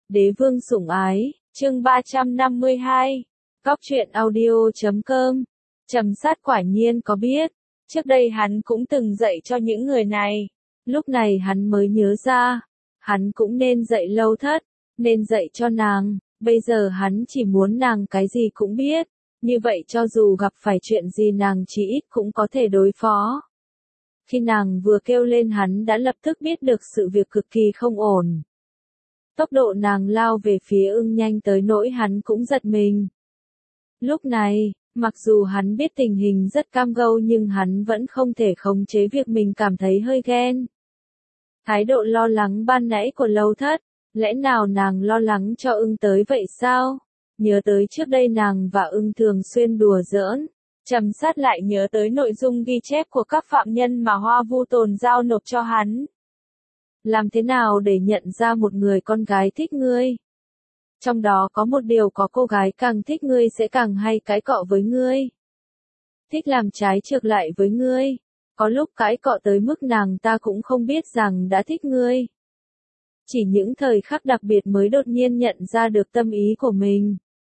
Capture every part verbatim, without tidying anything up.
Đế vương sủng ái, chương ba trăm năm mươi hai, Cóc truyện audio chấm com. Trầm Sát quả nhiên có biết, trước đây hắn cũng từng dạy cho những người này, lúc này hắn mới nhớ ra, hắn cũng nên dạy Lâu Thất, nên dạy cho nàng, bây giờ hắn chỉ muốn nàng cái gì cũng biết, như vậy cho dù gặp phải chuyện gì nàng chỉ ít cũng có thể đối phó. Khi nàng vừa kêu lên hắn đã lập tức biết được sự việc cực kỳ không ổn. Tốc độ nàng lao về phía ưng nhanh tới nỗi hắn cũng giật mình. Lúc này, mặc dù hắn biết tình hình rất cam go nhưng hắn vẫn không thể khống chế việc mình cảm thấy hơi ghen. Thái độ lo lắng ban nãy của Lâu Thất, lẽ nào nàng lo lắng cho ưng tới vậy sao? Nhớ tới trước đây nàng và ưng thường xuyên đùa giỡn, Trầm Sát lại nhớ tới nội dung ghi chép của các phạm nhân mà Hoa Vu Tồn giao nộp cho hắn. Làm thế nào để nhận ra một người con gái thích ngươi? Trong đó có một điều có cô gái càng thích ngươi sẽ càng hay cãi cọ với ngươi. Thích làm trái ngược lại với ngươi. Có lúc cãi cọ tới mức nàng ta cũng không biết rằng đã thích ngươi. Chỉ những thời khắc đặc biệt mới đột nhiên nhận ra được tâm ý của mình.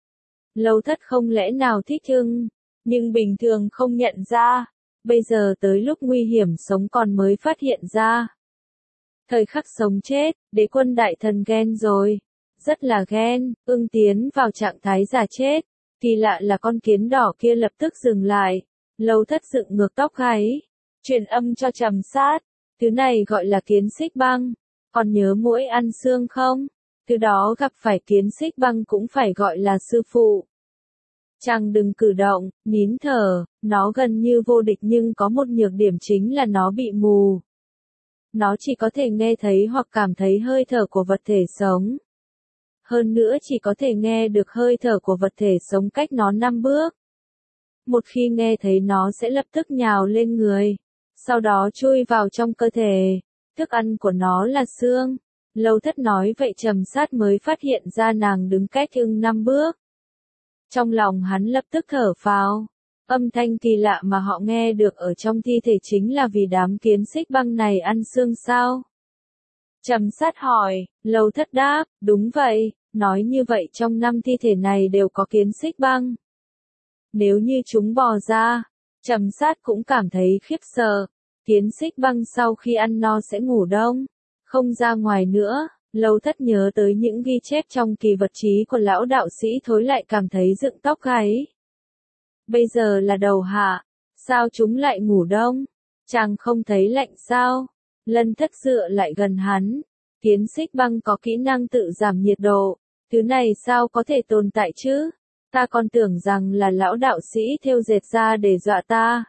Lâu Thất không lẽ nào thích ưng, nhưng bình thường không nhận ra. Bây giờ tới lúc nguy hiểm sống còn mới phát hiện ra. Thời khắc sống chết, đế quân đại thần ghen rồi. Rất là ghen, ưng tiến vào trạng thái giả chết. Kỳ lạ là con kiến đỏ kia lập tức dừng lại. Lâu Thất dựng ngược tóc gáy. Truyền âm cho Trầm Sát. Thứ này gọi là kiến xích băng. Còn nhớ muỗi ăn xương không? Thứ đó gặp phải kiến xích băng cũng phải gọi là sư phụ. Chàng đừng cử động, nín thở. Nó gần như vô địch nhưng có một nhược điểm chính là nó bị mù. Nó chỉ có thể nghe thấy hoặc cảm thấy hơi thở của vật thể sống. Hơn nữa chỉ có thể nghe được hơi thở của vật thể sống cách nó năm bước. Một khi nghe thấy nó sẽ lập tức nhào lên người, sau đó chui vào trong cơ thể. Thức ăn của nó là xương. Lâu Thất nói vậy Trầm Sát mới phát hiện ra nàng đứng cách ưng năm bước. Trong lòng hắn lập tức thở phào. Âm thanh kỳ lạ mà họ nghe được ở trong thi thể chính là vì đám kiến xích băng này ăn xương sao? Trầm Sát hỏi, Lâu Thất đáp, đúng vậy, nói như vậy trong năm thi thể này đều có kiến xích băng. Nếu như chúng bò ra, Trầm Sát cũng cảm thấy khiếp sợ. Kiến xích băng sau khi ăn no sẽ ngủ đông, không ra ngoài nữa. Lâu Thất nhớ tới những ghi chép trong kỳ vật chí của lão đạo sĩ Thối lại cảm thấy dựng tóc gáy. Bây giờ là đầu hạ, sao chúng lại ngủ đông? Chàng không thấy lạnh sao? Lân Thất dựa lại gần hắn. Kiến xích băng có kỹ năng tự giảm nhiệt độ, thứ này sao có thể tồn tại chứ? Ta còn tưởng rằng là lão đạo sĩ thêu dệt ra để dọa ta.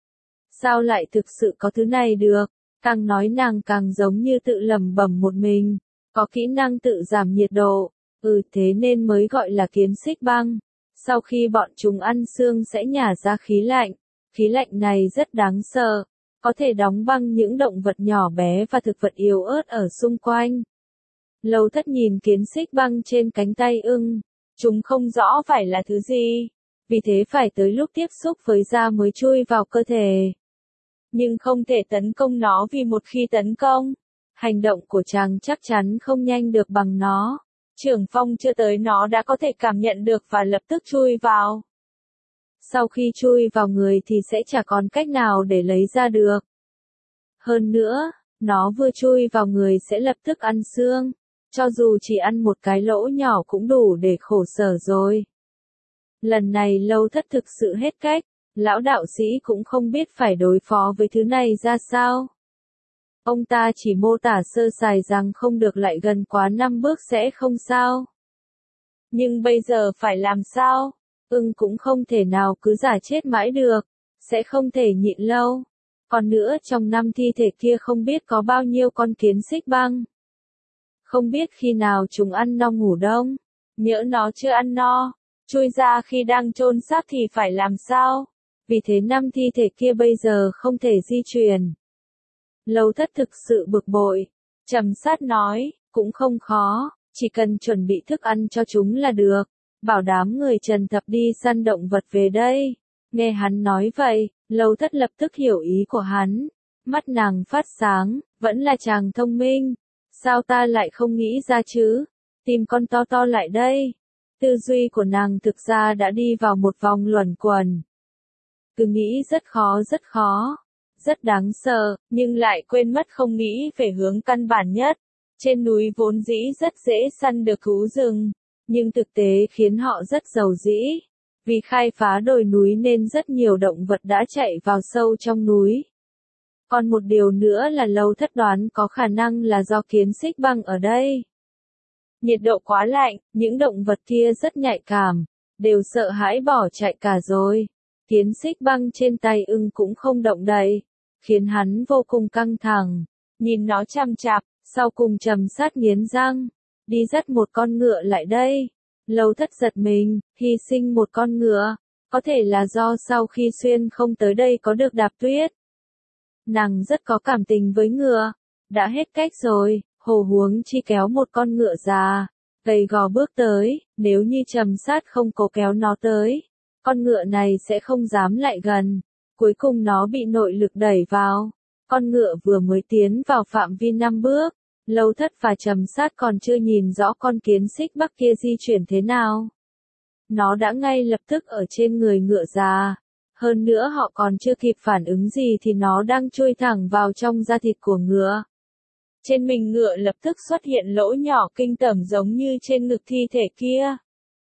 Sao lại thực sự có thứ này được? Càng nói nàng càng giống như tự lẩm bẩm một mình. Có kỹ năng tự giảm nhiệt độ, ừ thế nên mới gọi là kiến xích băng. Sau khi bọn chúng ăn xương sẽ nhả ra khí lạnh. Khí lạnh này rất đáng sợ, có thể đóng băng những động vật nhỏ bé và thực vật yếu ớt ở xung quanh. Lâu Thất nhìn kiến xích băng trên cánh tay ưng, chúng không rõ phải là thứ gì, vì thế phải tới lúc tiếp xúc với da mới chui vào cơ thể. Nhưng không thể tấn công nó vì một khi tấn công, hành động của chàng chắc chắn không nhanh được bằng nó. Trưởng phong chưa tới nó đã có thể cảm nhận được và lập tức chui vào. Sau khi chui vào người thì sẽ chả còn cách nào để lấy ra được. Hơn nữa, nó vừa chui vào người sẽ lập tức ăn xương. Cho dù chỉ ăn một cái lỗ nhỏ cũng đủ để khổ sở rồi. Lần này Lâu Thất thực sự hết cách. Lão đạo sĩ cũng không biết phải đối phó với thứ này ra sao. Ông ta chỉ mô tả sơ sài rằng không được lại gần quá năm bước sẽ không sao. Nhưng bây giờ phải làm sao? Ưng cũng không thể nào cứ giả chết mãi được, sẽ không thể nhịn lâu. Còn nữa trong năm thi thể kia không biết có bao nhiêu con kiến xích băng. Không biết khi nào chúng ăn no ngủ đông, nhỡ nó chưa ăn no, chui ra khi đang chôn xác thì phải làm sao? Vì thế năm thi thể kia bây giờ không thể di chuyển. Lâu Thất thực sự bực bội. Trầm Sát nói, cũng không khó, chỉ cần chuẩn bị thức ăn cho chúng là được. Bảo đám người Trần Thập đi săn động vật về đây. Nghe hắn nói vậy, Lâu Thất lập tức hiểu ý của hắn. Mắt nàng phát sáng, vẫn là chàng thông minh. Sao ta lại không nghĩ ra chứ? tìm con to to lại đây. Tư duy của nàng thực ra đã đi vào một vòng luẩn quẩn. Cứ nghĩ rất khó rất khó, rất đáng sợ, nhưng lại quên mất không nghĩ về hướng căn bản nhất. Trên núi vốn dĩ rất dễ săn được thú rừng, nhưng thực tế khiến họ rất giàu dĩ. Vì khai phá đồi núi nên rất nhiều động vật đã chạy vào sâu trong núi. Còn một điều nữa là Lâu Thất đoán có khả năng là do kiến xích băng ở đây. Nhiệt độ quá lạnh, những động vật kia rất nhạy cảm, đều sợ hãi bỏ chạy cả rồi. Kiến xích băng trên tay ưng cũng không động đậy, khiến hắn vô cùng căng thẳng. Nhìn nó chằm chằm, sau cùng trầm sát nghiến răng, đi dắt một con ngựa lại đây. Lâu Thất giật mình, hy sinh một con ngựa, có thể là do sau khi xuyên không tới đây có được đạp tuyết. Nàng rất có cảm tình với ngựa, đã hết cách rồi, hồ huống chi kéo một con ngựa già, gầy gò bước tới, nếu như trầm sát không cố kéo nó tới, con ngựa này sẽ không dám lại gần, cuối cùng nó bị nội lực đẩy vào. Con ngựa vừa mới tiến vào phạm vi năm bước, Lâu Thất và trầm sát còn chưa nhìn rõ con kiến xích bắc kia di chuyển thế nào. Nó đã ngay lập tức ở trên người ngựa già. Hơn nữa họ còn chưa kịp phản ứng gì thì nó đang chui thẳng vào trong da thịt của ngựa. Trên mình ngựa lập tức xuất hiện lỗ nhỏ kinh tởm giống như trên ngực thi thể kia.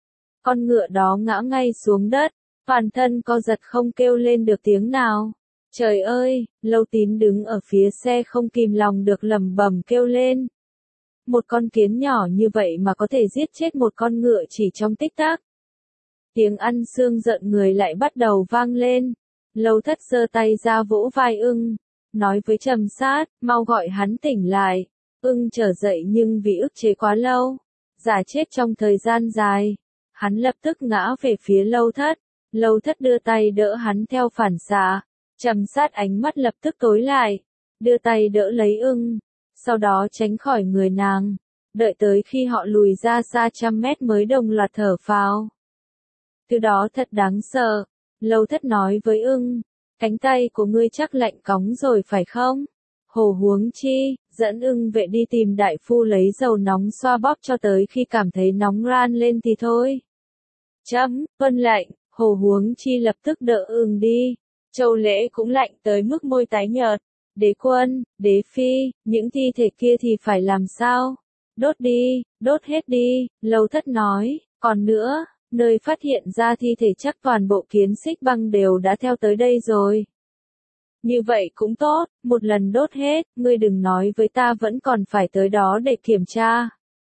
Con ngựa đó ngã ngay xuống đất, toàn thân co giật không kêu lên được tiếng nào. Trời ơi, Lâu Tín đứng ở phía xe không kìm lòng được lẩm bẩm kêu lên. Một con kiến nhỏ như vậy mà có thể giết chết một con ngựa chỉ trong tích tắc. Tiếng ăn xương giận người lại bắt đầu vang lên. Lâu Thất giơ tay ra vỗ vai ưng, nói với trầm sát, mau gọi hắn tỉnh lại. Ưng trở dậy nhưng vì ức chế quá lâu, giả chết trong thời gian dài, hắn lập tức ngã về phía Lâu Thất. Lâu Thất đưa tay đỡ hắn theo phản xạ. Trầm sát ánh mắt lập tức tối lại, đưa tay đỡ lấy ưng, sau đó tránh khỏi người nàng, đợi tới khi họ lùi ra xa trăm mét mới đồng loạt thở phào. Từ đó thật đáng sợ, Lâu Thất nói với ưng, cánh tay của ngươi chắc lạnh cóng rồi phải không? Hồ huống chi, dẫn ưng vệ đi tìm đại phu lấy dầu nóng xoa bóp cho tới khi cảm thấy nóng ran lên thì thôi. Chấm, vân lệnh, hồ huống chi lập tức đỡ ưng đi. Châu Lễ cũng lạnh tới mức môi tái nhợt. Đế quân, đế phi, những thi thể kia thì phải làm sao? Đốt đi, đốt hết đi, Lâu Thất nói, còn nữa, nơi phát hiện ra thi thể chắc toàn bộ kiến xích băng đều đã theo tới đây rồi. Như vậy cũng tốt, một lần đốt hết, ngươi đừng nói với ta vẫn còn phải tới đó để kiểm tra.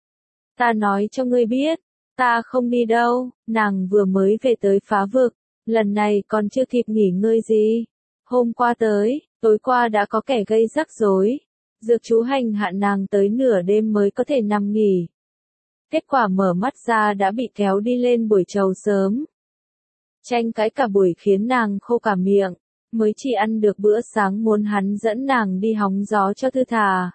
Ta nói cho ngươi biết, ta không đi đâu, nàng vừa mới về tới phá vực. Lần này còn chưa kịp nghỉ ngơi gì. Hôm qua tới, tối qua đã có kẻ gây rắc rối. Dược chú hành hạ nàng tới nửa đêm mới có thể nằm nghỉ. Kết quả mở mắt ra đã bị kéo đi lên buổi trầu sớm. Tranh cãi cả buổi khiến nàng khô cả miệng. Mới chỉ ăn được bữa sáng muốn hắn dẫn nàng đi hóng gió cho thư thả.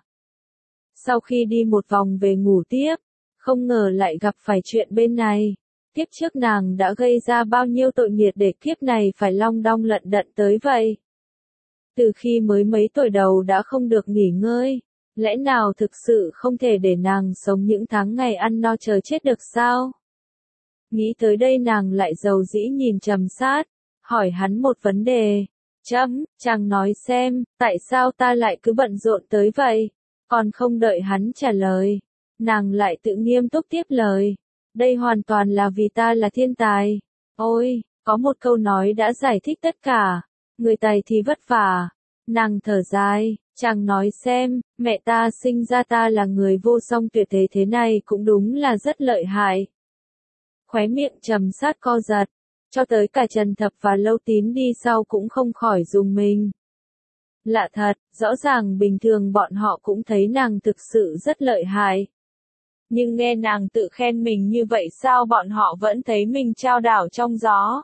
Sau khi đi một vòng về ngủ tiếp, không ngờ lại gặp phải chuyện bên này. Kiếp trước nàng đã gây ra bao nhiêu tội nghiệp để kiếp này phải long đong lận đận tới vậy. Từ khi mới mấy tuổi đầu đã không được nghỉ ngơi, lẽ nào thực sự không thể để nàng sống những tháng ngày ăn no chờ chết được sao? Nghĩ tới đây nàng lại dầu dĩ nhìn trầm sát, hỏi hắn một vấn đề. Chấm, chàng nói xem, tại sao ta lại cứ bận rộn tới vậy? Còn không đợi hắn trả lời, nàng lại tự nghiêm túc tiếp lời. Đây hoàn toàn là vì ta là thiên tài. Ôi, có một câu nói đã giải thích tất cả. Người tài thì vất vả. Nàng thở dài, chàng nói xem, mẹ ta sinh ra ta là người vô song tuyệt thế thế này cũng đúng là rất lợi hại. Khóe miệng trầm sát co giật, cho tới cả Trần Thập và Lâu Tín đi sau cũng không khỏi rùng mình. Lạ thật, rõ ràng bình thường bọn họ cũng thấy nàng thực sự rất lợi hại. Nhưng nghe nàng tự khen mình như vậy sao bọn họ vẫn thấy mình trao đảo trong gió.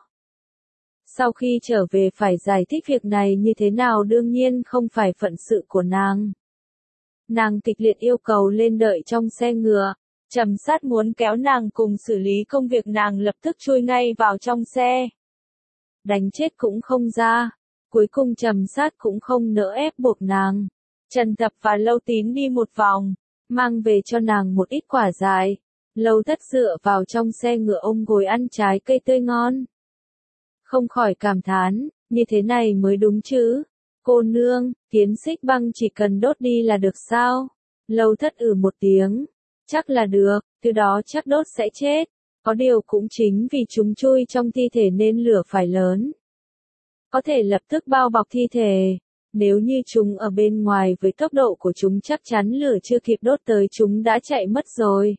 Sau khi trở về phải giải thích việc này như thế nào đương nhiên không phải phận sự của nàng. Nàng kịch liệt yêu cầu lên đợi trong xe ngựa. Trầm sát muốn kéo nàng cùng xử lý công việc nàng lập tức chui ngay vào trong xe. Đánh chết cũng không ra. Cuối cùng trầm sát cũng không nỡ ép buộc nàng. Trần Thập và Lâu Tín đi một vòng, mang về cho nàng một ít quả dại. Lâu Thất dựa vào trong xe ngựa ôm gối ăn trái cây tươi ngon. Không khỏi cảm thán, như thế này mới đúng chứ. Cô nương, kiến xích băng chỉ cần đốt đi là được sao? Lâu Thất ừ một tiếng. Chắc là được, từ đó chắc đốt sẽ chết. Có điều cũng chính vì chúng chui trong thi thể nên lửa phải lớn. Có thể lập tức bao bọc thi thể. Nếu như chúng ở bên ngoài với tốc độ của chúng chắc chắn lửa chưa kịp đốt tới chúng đã chạy mất rồi.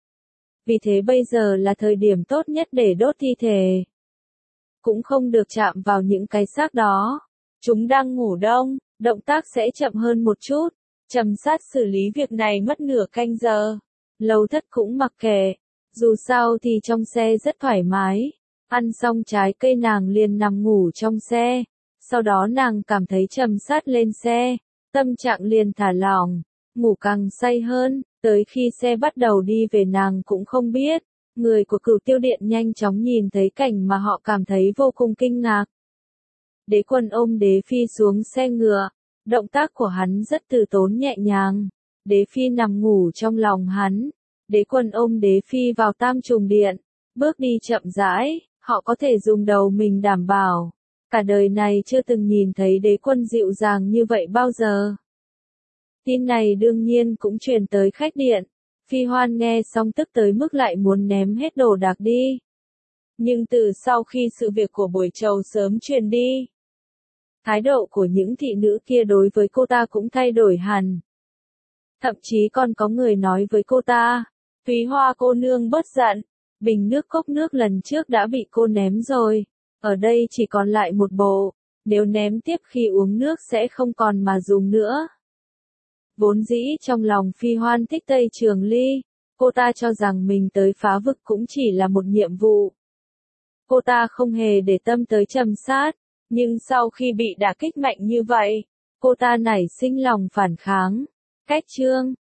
Vì thế bây giờ là thời điểm tốt nhất để đốt thi thể. Cũng không được chạm vào những cái xác đó. Chúng đang ngủ đông, động tác sẽ chậm hơn một chút. Trầm Sát xử lý việc này mất nửa canh giờ. Lâu Thất cũng mặc kệ. Dù sao thì trong xe rất thoải mái. Ăn xong trái cây nàng liền nằm ngủ trong xe. Sau đó nàng cảm thấy Trầm Sát lên xe. Tâm trạng liền thả lỏng. Ngủ càng say hơn. Tới khi xe bắt đầu đi về nàng cũng không biết. Người của Cửu Tiêu Điện nhanh chóng nhìn thấy cảnh mà họ cảm thấy vô cùng kinh ngạc. Đế Quân ôm Đế Phi xuống xe ngựa. Động tác của hắn rất từ tốn nhẹ nhàng. Đế Phi nằm ngủ trong lòng hắn. Đế Quân ôm Đế Phi vào Tam Trùng Điện. Bước đi chậm rãi, họ có thể dùng đầu mình đảm bảo. Cả đời này chưa từng nhìn thấy Đế Quân dịu dàng như vậy bao giờ. Tin này đương nhiên cũng truyền tới khách điện. Phi Hoan nghe xong tức tới mức lại muốn ném hết đồ đạc đi. Nhưng từ sau khi sự việc của buổi trầu sớm truyền đi, thái độ của những thị nữ kia đối với cô ta cũng thay đổi hẳn. Thậm chí còn có người nói với cô ta, Thúy Hoa cô nương bớt giận, bình nước cốc nước lần trước đã bị cô ném rồi, ở đây chỉ còn lại một bộ, nếu ném tiếp khi uống nước sẽ không còn mà dùng nữa. Vốn dĩ trong lòng Phi Hoan thích Tây Trường Ly, cô ta cho rằng mình tới phá vực cũng chỉ là một nhiệm vụ. Cô ta không hề để tâm tới Trầm Sát, nhưng sau khi bị đả kích mạnh như vậy, cô ta nảy sinh lòng phản kháng. Cách chương